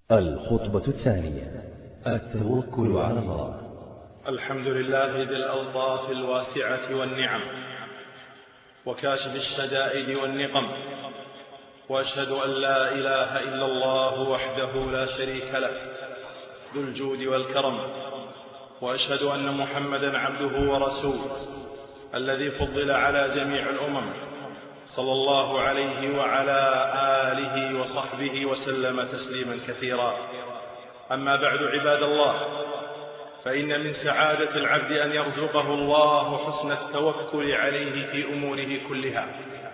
الخطبة الثانية: التوكل على الله. الحمد لله ذي الألطاف الواسعة والنعم وكاشف الشدائد والنقم، وأشهد أن لا إله إلا الله وحده لا شريك له ذو الجود والكرم، وأشهد أن محمدا عبده ورسوله الذي فضل على جميع الأمم، صلى الله عليه وعلى آله وصحبه وسلم تسليما كثيرا. أما بعد، عباد الله، فإن من سعادة العبد أن يرزقه الله حسن التوكل عليه في أموره كلها،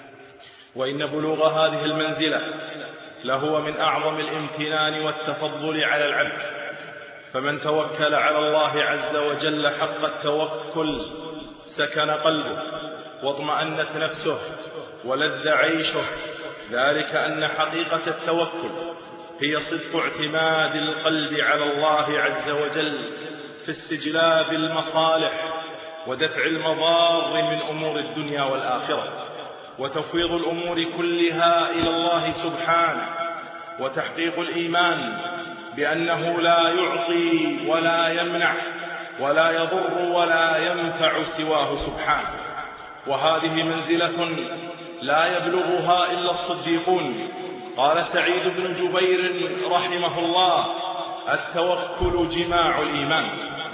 وإن بلوغ هذه المنزلة لهو من أعظم الامتنان والتفضل على العبد. فمن توكل على الله عز وجل حق التوكل سكن قلبه واطمأنت نفسه ولذ عيشه، ذلك أن حقيقة التوكل هي صدق اعتماد القلب على الله عز وجل في استجلاب المصالح ودفع المضار من أمور الدنيا والآخرة، وتفويض الأمور كلها إلى الله سبحانه، وتحقيق الإيمان بأنه لا يعطي ولا يمنع ولا يضر ولا ينفع سواه سبحانه. وهذه منزلة لا يبلغها إلا الصديقون. قال سعيد بن جبير رحمه الله: التوكل جماع الإيمان.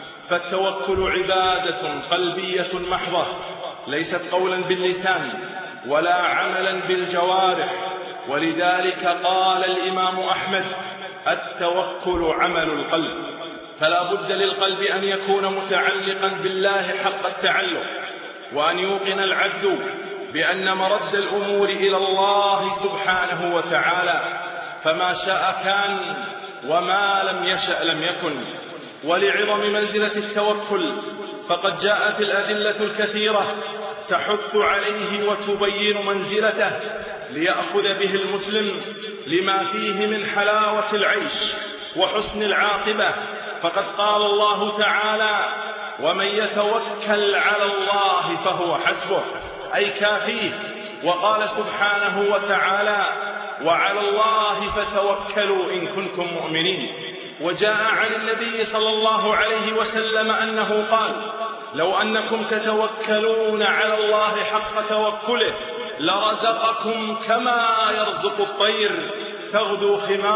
فالتوكل عبادة قلبية محضة، ليست قولا باللسان ولا عملا بالجوارح. ولذلك قال الإمام أحمد: التوكل عمل القلب. فلا بد للقلب أن يكون متعلقا بالله حق التعلق، وأن يوقن العبد بأن مرد الأمور إلى الله سبحانه وتعالى، فما شاء كان وما لم يشأ لم يكن. ولعظم منزلة التوكل فقد جاءت الأدلة الكثيرة تحث عليه وتبين منزلته ليأخذ به المسلم لما فيه من حلاوة العيش وحسن العاقبة. فقد قال الله تعالى: ومن يتوكل على الله فهو حسبه، أي كافيه. وقال سبحانه وتعالى: وعلى الله فتوكلوا إن كنتم مؤمنين. وجاء عن النبي صلى الله عليه وسلم أنه قال: لو أنكم تتوكلون على الله حق توكله لرزقكم كما يرزق الطير تغدو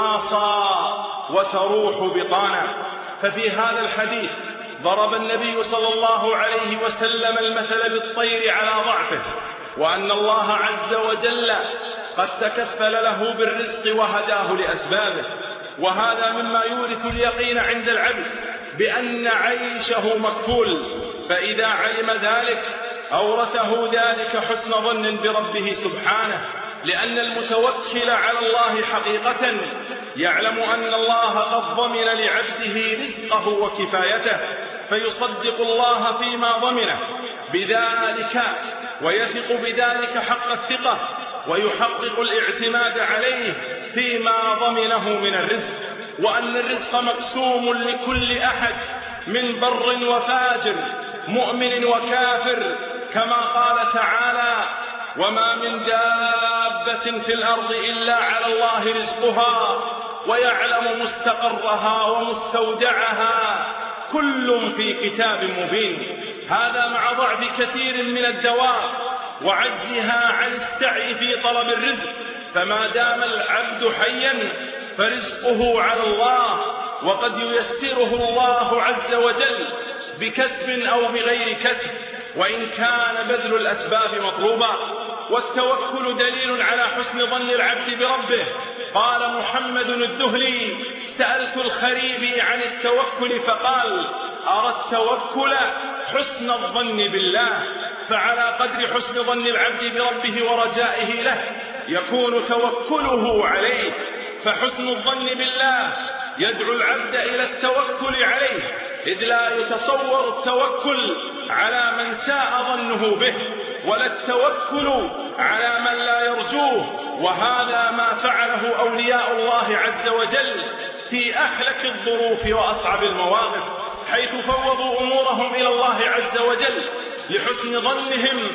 خماصا وتروح بطانا. ففي هذا الحديث ضرب النبي صلى الله عليه وسلم المثل بالطير على ضعفه، وأن الله عز وجل قد تكفل له بالرزق وهداه لأسبابه. وهذا مما يورث اليقين عند العبد بأن عيشه مكفول، فإذا علم ذلك أورثه ذلك حسن ظن بربه سبحانه، لأن المتوكل على الله حقيقة يعلم أن الله قد ضمن لعبده رزقه وكفايته، فيصدق الله فيما ضمنه بذلك ويثق بذلك حق الثقة، ويحقق الاعتماد عليه فيما ضمنه من الرزق، وأن الرزق مقسوم لكل أحد من بر وفاجر، مؤمن وكافر، كما قال تعالى: وما من دابة في الأرض إلا على الله رزقها ويعلم مستقرها ومستودعها كل في كتاب مبين. هذا مع ضعف كثير من الدواب وعجزها عن السعي في طلب الرزق، فما دام العبد حيا فرزقه على الله، وقد ييسره الله عز وجل بكسب أو بغير كسب، وإن كان بذل الأسباب مطلوبا. والتوكل دليل على حسن ظن العبد بربه. قال محمد الذهلي: سألت الخريبي عن التوكل فقال: أرى التوكل حسن الظن بالله. فعلى قدر حسن ظن العبد بربه ورجائه له يكون توكله عليه. فحسن الظن بالله يدعو العبد إلى التوكل عليه، إذ لا يتصور التوكل على من ساء ظنه به، ولا التوكل على من لا يرجوه. وهذا ما فعله أولياء الله عز وجل في أهلك الظروف وأصعب المواقف، حيث فوضوا أمورهم إلى الله عز وجل لحسن ظنهم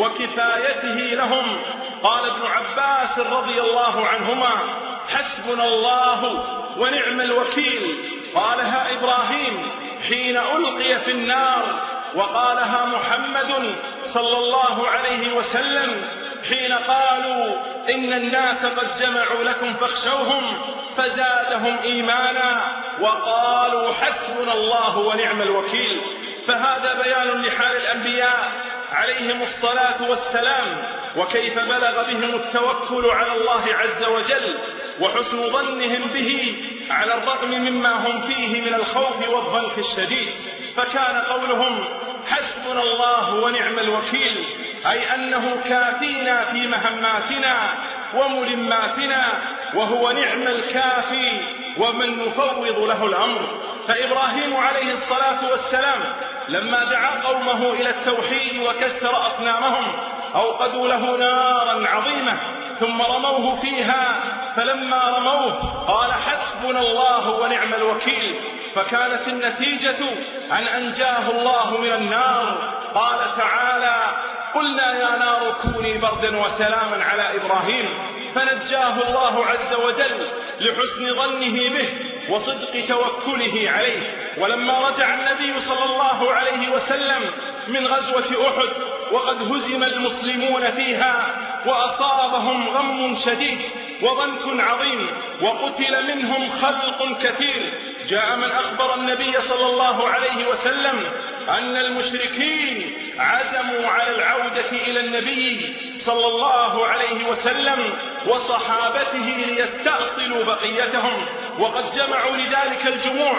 وكفايته لهم. قال ابن عباس رضي الله عنهما: حسبنا الله ونعم الوكيل. قالها إبراهيم حين ألقي في النار، وقالها محمد صلى الله عليه وسلم حين قالوا إن الناس قد جمعوا لكم فاخشوهم فزادهم إيمانا وقالوا حسبنا الله ونعم الوكيل. فهذا بيان لحال الأنبياء عليهم الصلاة والسلام، وكيف بلغ بهم التوكل على الله عز وجل وحسن ظنهم به على الرغم مما هم فيه من الخوف والضنك الشديد. فكان قولهم حسبنا الله ونعم الوكيل أي أنه كافينا في مهماتنا وملماتنا، وهو نعم الكافي ومن نفوض له الأمر. فإبراهيم عليه الصلاة والسلام لما دعا قومه إلى التوحيد وكسر أصنامهم أوقدوا له نارا عظيمة ثم رموه فيها، فلما رموه قال حسبنا الله ونعم الوكيل، فكانت النتيجة أن أنجاه الله من النار. قال تعالى قلنا يا نار كوني بردا وسلاما على إبراهيم، فنجاه الله عز وجل لحسن ظنه به وصدق توكله عليه. ولما رجع النبي صلى الله عليه وسلم من غزوة أحد وقد هزم المسلمون فيها وأصابهم غم شديد وضنك عظيم وقتل منهم خلق كثير، جاء من أخبر النبي صلى الله عليه وسلم أن المشركين عزموا على العودة إلى النبي صلى الله عليه وسلم وصحابته ليستأصلوا بقيتهم، وقد جمعوا لذلك الجموع،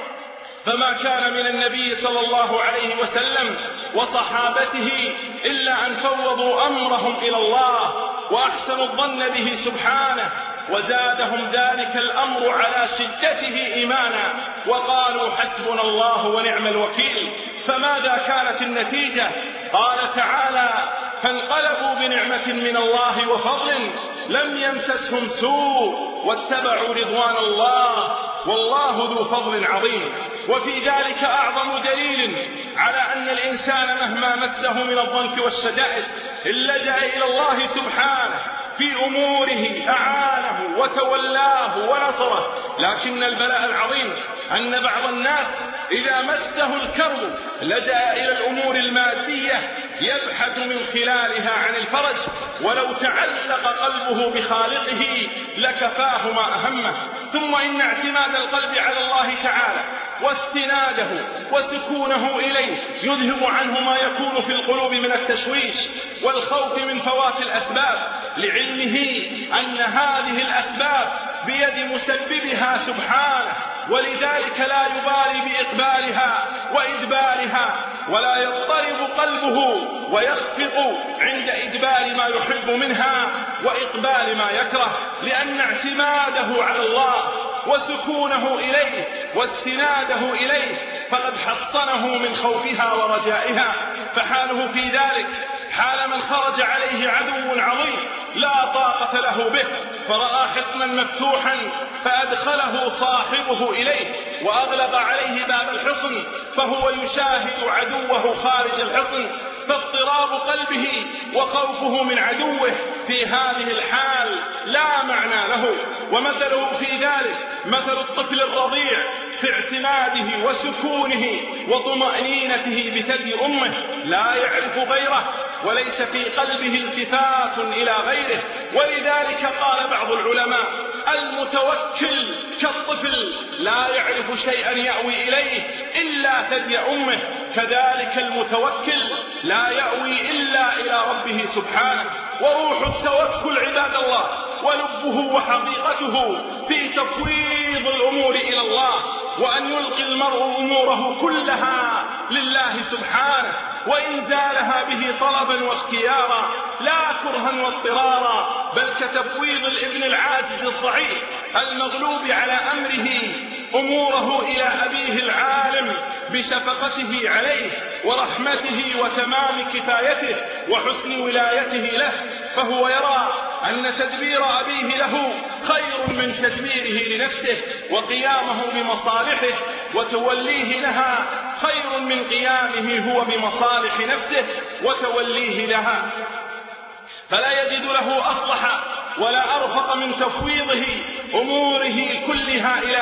فما كان من النبي صلى الله عليه وسلم وصحابته إلا أن فوضوا أمرهم إلى الله وأحسنوا الظن به سبحانه، وزادهم ذلك الأمر على شدته إيمانا وقالوا حسبنا الله ونعم الوكيل. فماذا كانت النتيجة؟ قال تعالى فانقلبوا بنعمة من الله وفضل لم يمسسهم سوء واتبعوا رضوان الله والله ذو فضل عظيم. وفي ذلك أعظم دليل على أن الإنسان مهما مسه من الضنك والشدائد إن لجأ إلى الله سبحانه في أموره أعانه وتولاه ونصره. لكن البلاء العظيم أن بعض الناس إذا مسه الكرب لجأ إلى الأمور المادية يبحث من خلالها عن الفرج، ولو تعلق قلبه بخالقه لكفاه ما أهمه. ثم إن اعتماد القلب على الله تعالى واستناده وسكونه إليه يذهب عنه ما يكون في القلوب من التشويش والخوف من فوات الأسباب، لعلمه أن هذه الأسباب بيد مسببها سبحانه، ولذلك لا يبالي بإقبالها وإدبارها، ولا يضطرب قلبه ويخفق عند إدبار ما يحب منها وإقبال ما يكره، لأن اعتماده على الله وسكونه إليه واستناده إليه فقد حصنه من خوفها ورجائها. فحاله في ذلك حال من خرج عليه عدو عظيم لا طاقة له به فرأى حصنا مفتوحا فأدخله صاحبه إليه وأغلق عليه باب الحصن، فهو يشاهد عدوه خارج الحصن، فاضطراب قلبه وخوفه من عدوه في هذه الحال لا معنى له. ومثله في ذلك مثل الطفل الرضيع في اعتماده وسكونه وطمأنينته بثدي أمه، لا يعرف غيره وليس في قلبه التفات إلى غيره. ولذلك قال بعض العلماء المتوكل كالطفل لا يعرف شيئا يأوي إليه إلا ثدي أمه، كذلك المتوكل لا يأوي إلا إلى ربه سبحانه. وروح التوكل عباد الله ولبه وحقيقته في تفويض الأمور إلى الله، وأن يلقي المرء أموره كلها لله سبحانه، وإنزالها به طلبا واختيارا لا كرها واضطرارا، بل كتفويض الابن العاجز الضعيف المغلوب على أمره أموره إلى أبيه العالم بشفقته عليه ورحمته وتمام كفايته وحسن ولايته له، فهو يرى أن تدبير أبيه له خير من تدبيره لنفسه، وقيامه بمصالحه وتوليه لها خير من قيامه هو بمصالح نفسه وتوليه لها، فلا يجد له أصلح ولا أرفق من تفويضه أموره كلها إليه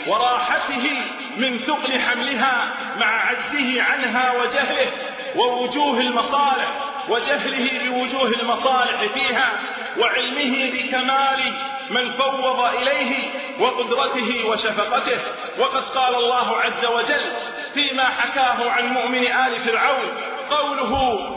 وراحته من ثقل حملها مع عجزه عنها وجهله ووجوه المصالح وجهله بوجوه المصالح فيها وعلمه بكمال من فوض إليه وقدرته وشفقته. وقد قال الله عز وجل فيما حكاه عن مؤمن آل فرعون قوله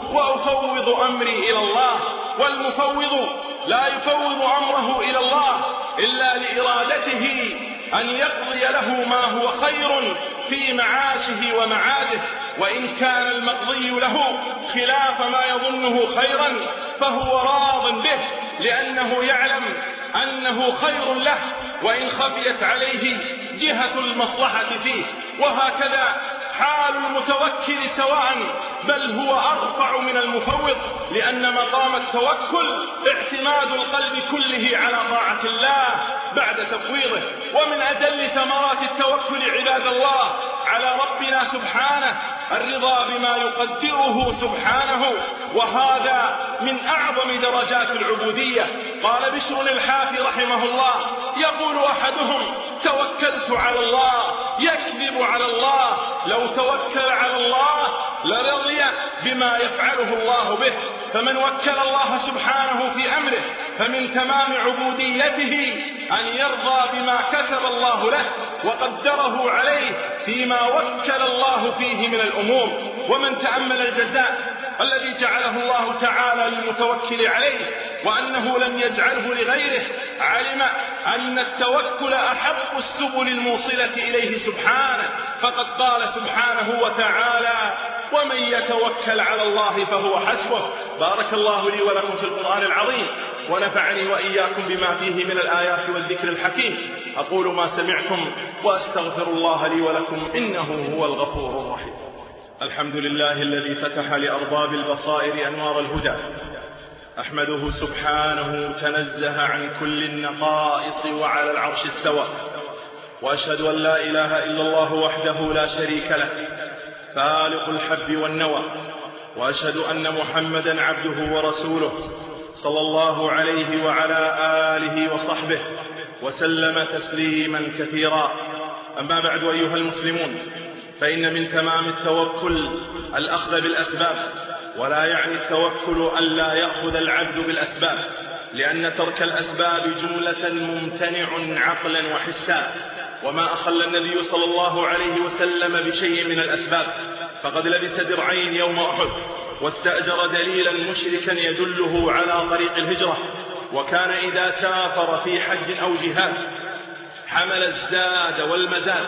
وأفوض أمري إلى الله. والمفوض لا يفوض أمره إلى الله إلا لإرادته أن يقضي له ما هو خير في معاشه ومعاده، وإن كان المقضي له خلاف ما يظنه خيرا فهو راض به لأنه يعلم أنه خير له وإن خفيت عليه جهة المصلحة فيه. وهكذا حال المتوكل سواء، بل هو أرفع من المفوض، لأن مقام التوكل اعتماد القلب كله على طاعة الله بعد تفويضه. ومن أجل ثمرات التوكل عباد الله على ربنا سبحانه الرضا بما يقدره سبحانه، وهذا من أعظم درجات العبودية. قال بشر الحافي رحمه الله يقول أحدهم توكلت على الله، يكذب على الله، لو توكل على الله لرضي بما يفعله الله به. فمن وكل الله سبحانه في أمره فمن تمام عبوديته أن يرضى بما كتب الله له وقدره عليه فيما وكل الله فيه من الأمور. ومن تأمل الجزاء الذي جعله الله تعالى للمتوكل عليه وأنه لم يجعله لغيره علم أن التوكل أحق السبل الموصلة إليه سبحانه. فقد قال سبحانه وتعالى ومن يتوكل على الله فهو حسبه. بارك الله لي ولكم في القرآن العظيم ونفعني وإياكم بما فيه من الآيات والذكر الحكيم. أقول ما سمعتم وأستغفر الله لي ولكم إنه هو الغفور الرحيم. الحمد لله الذي فتح لأرباب البصائر أنوار الهدى. أحمده سبحانه تنزه عن كل النقائص وعلى العرش استوى. وأشهد أن لا إله إلا الله وحده لا شريك له فالق الحب والنوى. وأشهد أن محمدا عبده ورسوله صلى الله عليه وعلى آله وصحبه وسلم تسليما كثيرا. أما بعد أيها المسلمون، فإن من تمام التوكل الأخذ بالأسباب، ولا يعني التوكل أن لا يأخذ العبد بالأسباب، لأن ترك الأسباب جملة ممتنع عقلا وحسا. وما أخل النبي صلى الله عليه وسلم بشيء من الأسباب، فقد لبس درعين يوم أحد واستأجر دليلا مشركا يدله على طريق الهجرة، وكان إذا سافر في حج أو جهاد حمل الزاد والمزاد،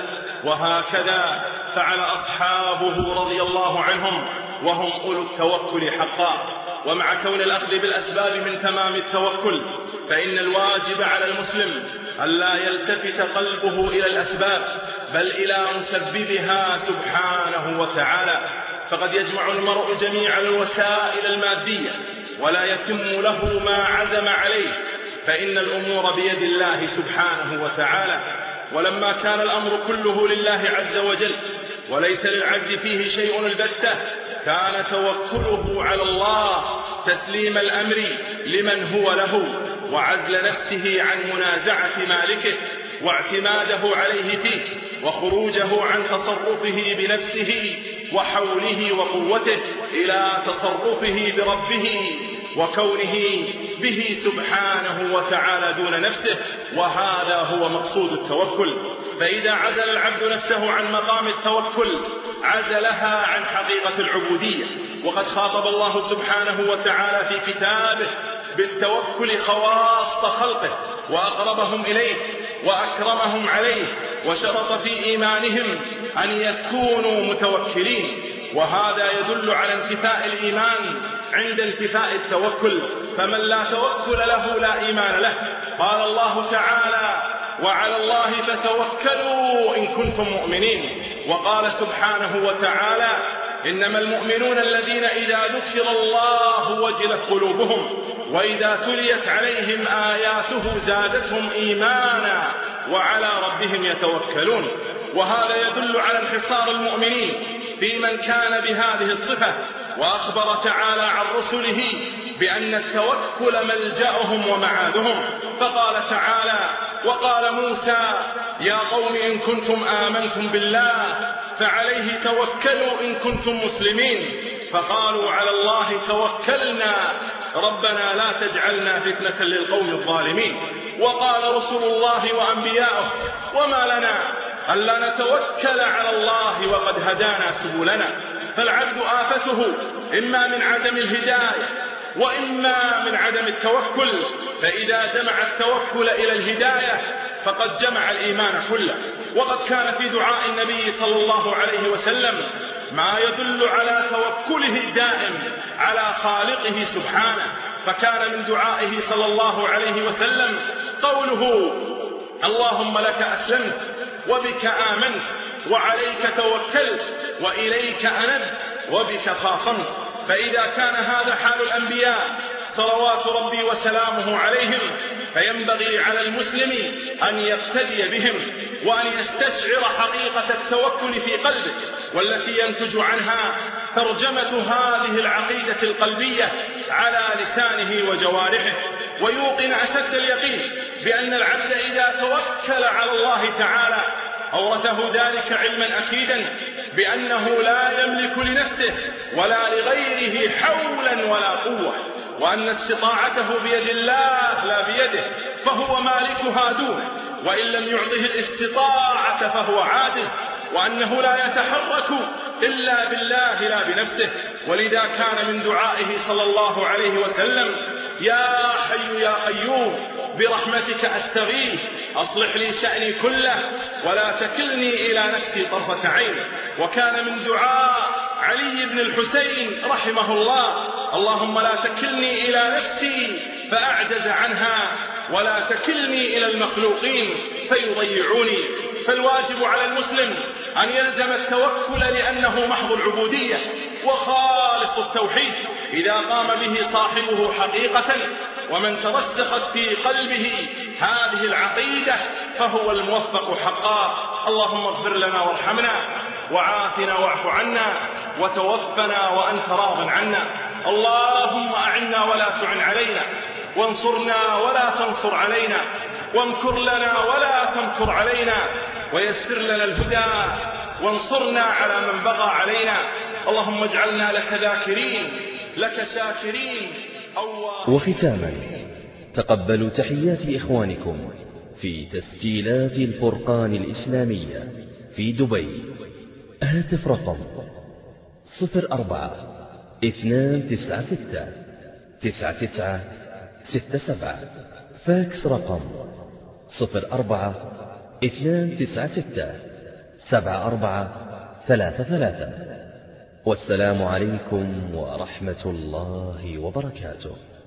وهكذا فعل أصحابه رضي الله عنهم وهم أولو التوكل حقا. ومع كون الأخذ بالأسباب من تمام التوكل، فإن الواجب على المسلم ألا يلتفت قلبه إلى الأسباب بل إلى مسببها سبحانه وتعالى. فقد يجمع المرء جميع الوسائل المادية ولا يتم له ما عزم عليه، فإن الأمور بيد الله سبحانه وتعالى. ولما كان الأمر كله لله عز وجل وليس للعبد فيه شيء البتة، كان توكله على الله تسليم الأمر لمن هو له، وعزل نفسه عن منازعة مالكه، واعتماده عليه فيه، وخروجه عن تصرفه بنفسه وحوله وقوته إلى تصرفه بربه وكونه به سبحانه وتعالى دون نفسه. وهذا هو مقصود التوكل. فإذا عزل العبد نفسه عن مقام التوكل عزلها عن حقيقة العبودية. وقد خاطب الله سبحانه وتعالى في كتابه بالتوكل خواص خلقه وأقربهم إليه وأكرمهم عليه، وشرط في إيمانهم أن يكونوا متوكلين. وهذا يدل على انتفاء الإيمان عند انتفاء التوكل، فمن لا توكل له لا إيمان له. قال الله تعالى وعلى الله فتوكلوا إن كنتم مؤمنين. وقال سبحانه وتعالى إنما المؤمنون الذين إذا ذكر الله وجلت قلوبهم وإذا تليت عليهم آياته زادتهم إيمانا وعلى ربهم يتوكلون. وهذا يدل على انحصار المؤمنين في من كان بهذه الصفة. وأخبر تعالى عن رسله بأن التوكل ملجأهم ومعادهم، فقال تعالى وقال موسى يا قوم إن كنتم آمنتم بالله فعليه توكلوا إن كنتم مسلمين، فقالوا على الله توكلنا ربنا لا تجعلنا فتنة للقوم الظالمين. وقال رسول الله وأنبياؤه وما لنا ألا نتوكل على الله وقد هدانا سبلنا. فالعبد آفته إما من عدم الهداية وإما من عدم التوكل، فإذا جمع التوكل إلى الهداية فقد جمع الإيمان كله. وقد كان في دعاء النبي صلى الله عليه وسلم ما يدل على توكله الدائم على خالقه سبحانه، فكان من دعائه صلى الله عليه وسلم قوله اللهم لك أسلمت وبك آمنت وعليك توكلت وإليك أنبت وبك خاصمت. فإذا كان هذا حال الأنبياء صلوات ربي وسلامه عليهم، فينبغي على المسلم أن يقتدي بهم وأن يستشعر حقيقة التوكل في قلبه، والتي ينتج عنها ترجمة هذه العقيدة القلبية على لسانه وجوارحه، ويوقن أشد اليقين بأن العبد إذا توكل على الله تعالى أورثه ذلك علما أكيدا بأنه لا يملك لنفسه ولا لغيره حولا ولا قوة، وأن استطاعته بيد الله لا بيده، فهو مالكها دونه، وإن لم يعطه الاستطاعة فهو عاجز، وأنه لا يتحرك إلا بالله لا بنفسه. ولذا كان من دعائه صلى الله عليه وسلم يا حي يا قيوم برحمتك أستغيث أصلح لي شأني كله ولا تكلني إلى نفسي طرفة عين. وكان من دعاء علي بن الحسين رحمه الله اللهم لا تكلني إلى نفسي فأعجز عنها ولا تكلني إلى المخلوقين فيضيعوني. فالواجب على المسلم أن يلزم التوكل لأنه محض العبودية وخالص التوحيد إذا قام به صاحبه حقيقة، ومن ترسخت في قلبه هذه العقيدة فهو الموفق حقا. اللهم اغفر لنا وارحمنا وعافنا واعف عنا وتوفنا وأنت راض عنا. اللهم أعنا ولا تعن علينا، وانصرنا ولا تنصر علينا، وامكر لنا ولا تمكر علينا، ويسر لنا الهدى وانصرنا على من بغى علينا. اللهم اجعلنا لك ذاكرين لك شاكرين. وختاما تقبلوا تحيات إخوانكم في تسجيلات الفرقان الإسلامية في دبي. هاتف رقم 04-296-9967. فاكس رقم 04-296-7433. والسلام عليكم ورحمة الله وبركاته.